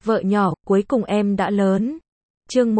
Vợ nhỏ, cuối cùng em đã lớn. Chương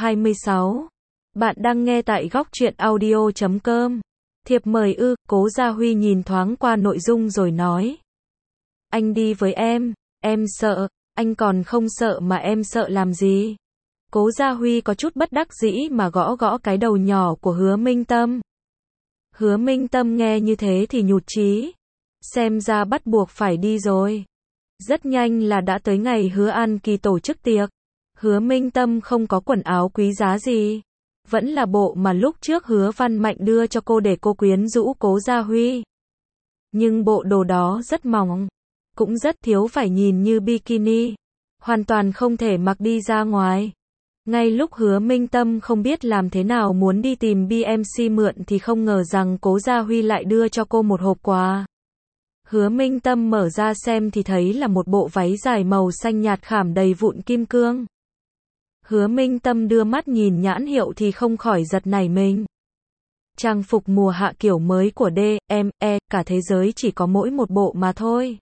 126. Bạn đang nghe tại góc truyện audio.com. Thiệp mời ư? Cố Gia Huy nhìn thoáng qua nội dung rồi nói. Anh đi với em sợ. Anh còn không sợ mà em sợ làm gì? Cố Gia Huy có chút bất đắc dĩ mà gõ gõ cái đầu nhỏ của Hứa Minh Tâm. Hứa Minh Tâm nghe như thế thì nhụt chí. Xem ra bắt buộc phải đi rồi. Rất nhanh là đã tới ngày Hứa An Kỳ tổ chức tiệc. Hứa Minh Tâm không có quần áo quý giá gì. Vẫn là bộ mà lúc trước Hứa Văn Mạnh đưa cho cô để cô quyến rũ Cố Gia Huy. Nhưng bộ đồ đó rất mỏng. Cũng rất thiếu phải nhìn như bikini. Hoàn toàn không thể mặc đi ra ngoài. Ngay lúc Hứa Minh Tâm không biết làm thế nào muốn đi tìm BMC mượn thì không ngờ rằng Cố Gia Huy lại đưa cho cô một hộp quà. Hứa Minh Tâm mở ra xem thì thấy là một bộ váy dài màu xanh nhạt khảm đầy vụn kim cương. Hứa Minh Tâm đưa mắt nhìn nhãn hiệu thì không khỏi giật nảy mình. Trang phục mùa hạ kiểu mới của D.M.E, cả thế giới chỉ có mỗi một bộ mà thôi.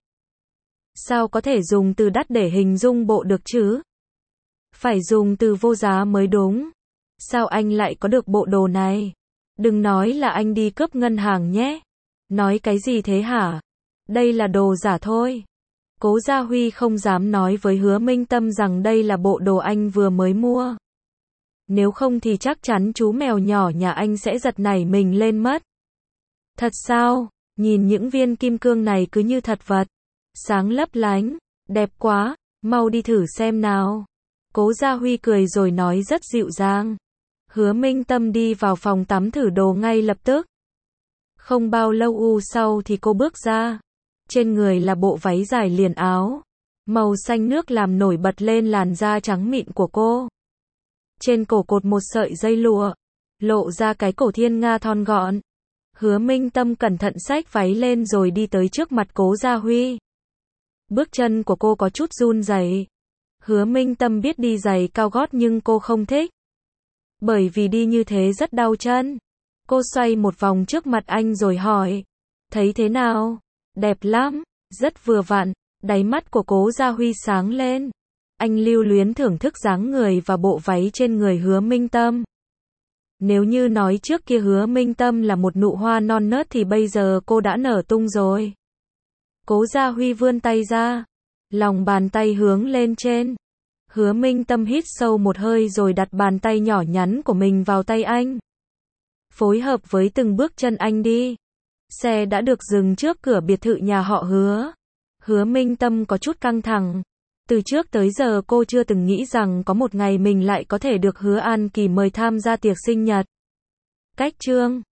Sao có thể dùng từ đắt để hình dung bộ được chứ? Phải dùng từ vô giá mới đúng. Sao anh lại có được bộ đồ này? Đừng nói là anh đi cướp ngân hàng nhé. Nói cái gì thế hả? Đây là đồ giả thôi. Cố Gia Huy không dám nói với Hứa Minh Tâm rằng đây là bộ đồ anh vừa mới mua. Nếu không thì chắc chắn chú mèo nhỏ nhà anh sẽ giật nảy mình lên mất. Thật sao? Nhìn những viên kim cương này cứ như thật vật. Sáng lấp lánh. Đẹp quá. Mau đi thử xem nào. Cố Gia Huy cười rồi nói rất dịu dàng. Hứa Minh Tâm đi vào phòng tắm thử đồ ngay lập tức. Không bao lâu sau thì cô bước ra. Trên người là bộ váy dài liền áo. Màu xanh nước làm nổi bật lên làn da trắng mịn của cô. Trên cổ cột một sợi dây lụa. Lộ ra cái cổ thiên nga thon gọn. Hứa Minh Tâm cẩn thận xách váy lên rồi đi tới trước mặt Cố Gia Huy. Bước chân của cô có chút run rẩy. Hứa Minh Tâm biết đi giày cao gót nhưng cô không thích. Bởi vì đi như thế rất đau chân. Cô xoay một vòng trước mặt anh rồi hỏi. Thấy thế nào? Đẹp lắm, rất vừa vặn. Đáy mắt của Cố Gia Huy sáng lên. Anh lưu luyến thưởng thức dáng người và bộ váy trên người Hứa Minh Tâm. Nếu như nói trước kia Hứa Minh Tâm là một nụ hoa non nớt thì bây giờ cô đã nở tung rồi. Cố Gia Huy vươn tay ra. Lòng bàn tay hướng lên trên. Hứa Minh Tâm hít sâu một hơi rồi đặt bàn tay nhỏ nhắn của mình vào tay anh. Phối hợp với từng bước chân anh đi. Xe đã được dừng trước cửa biệt thự nhà họ Hứa. Hứa Minh Tâm có chút căng thẳng. Từ trước tới giờ cô chưa từng nghĩ rằng có một ngày mình lại có thể được Hứa An Kỳ mời tham gia tiệc sinh nhật. Cách chương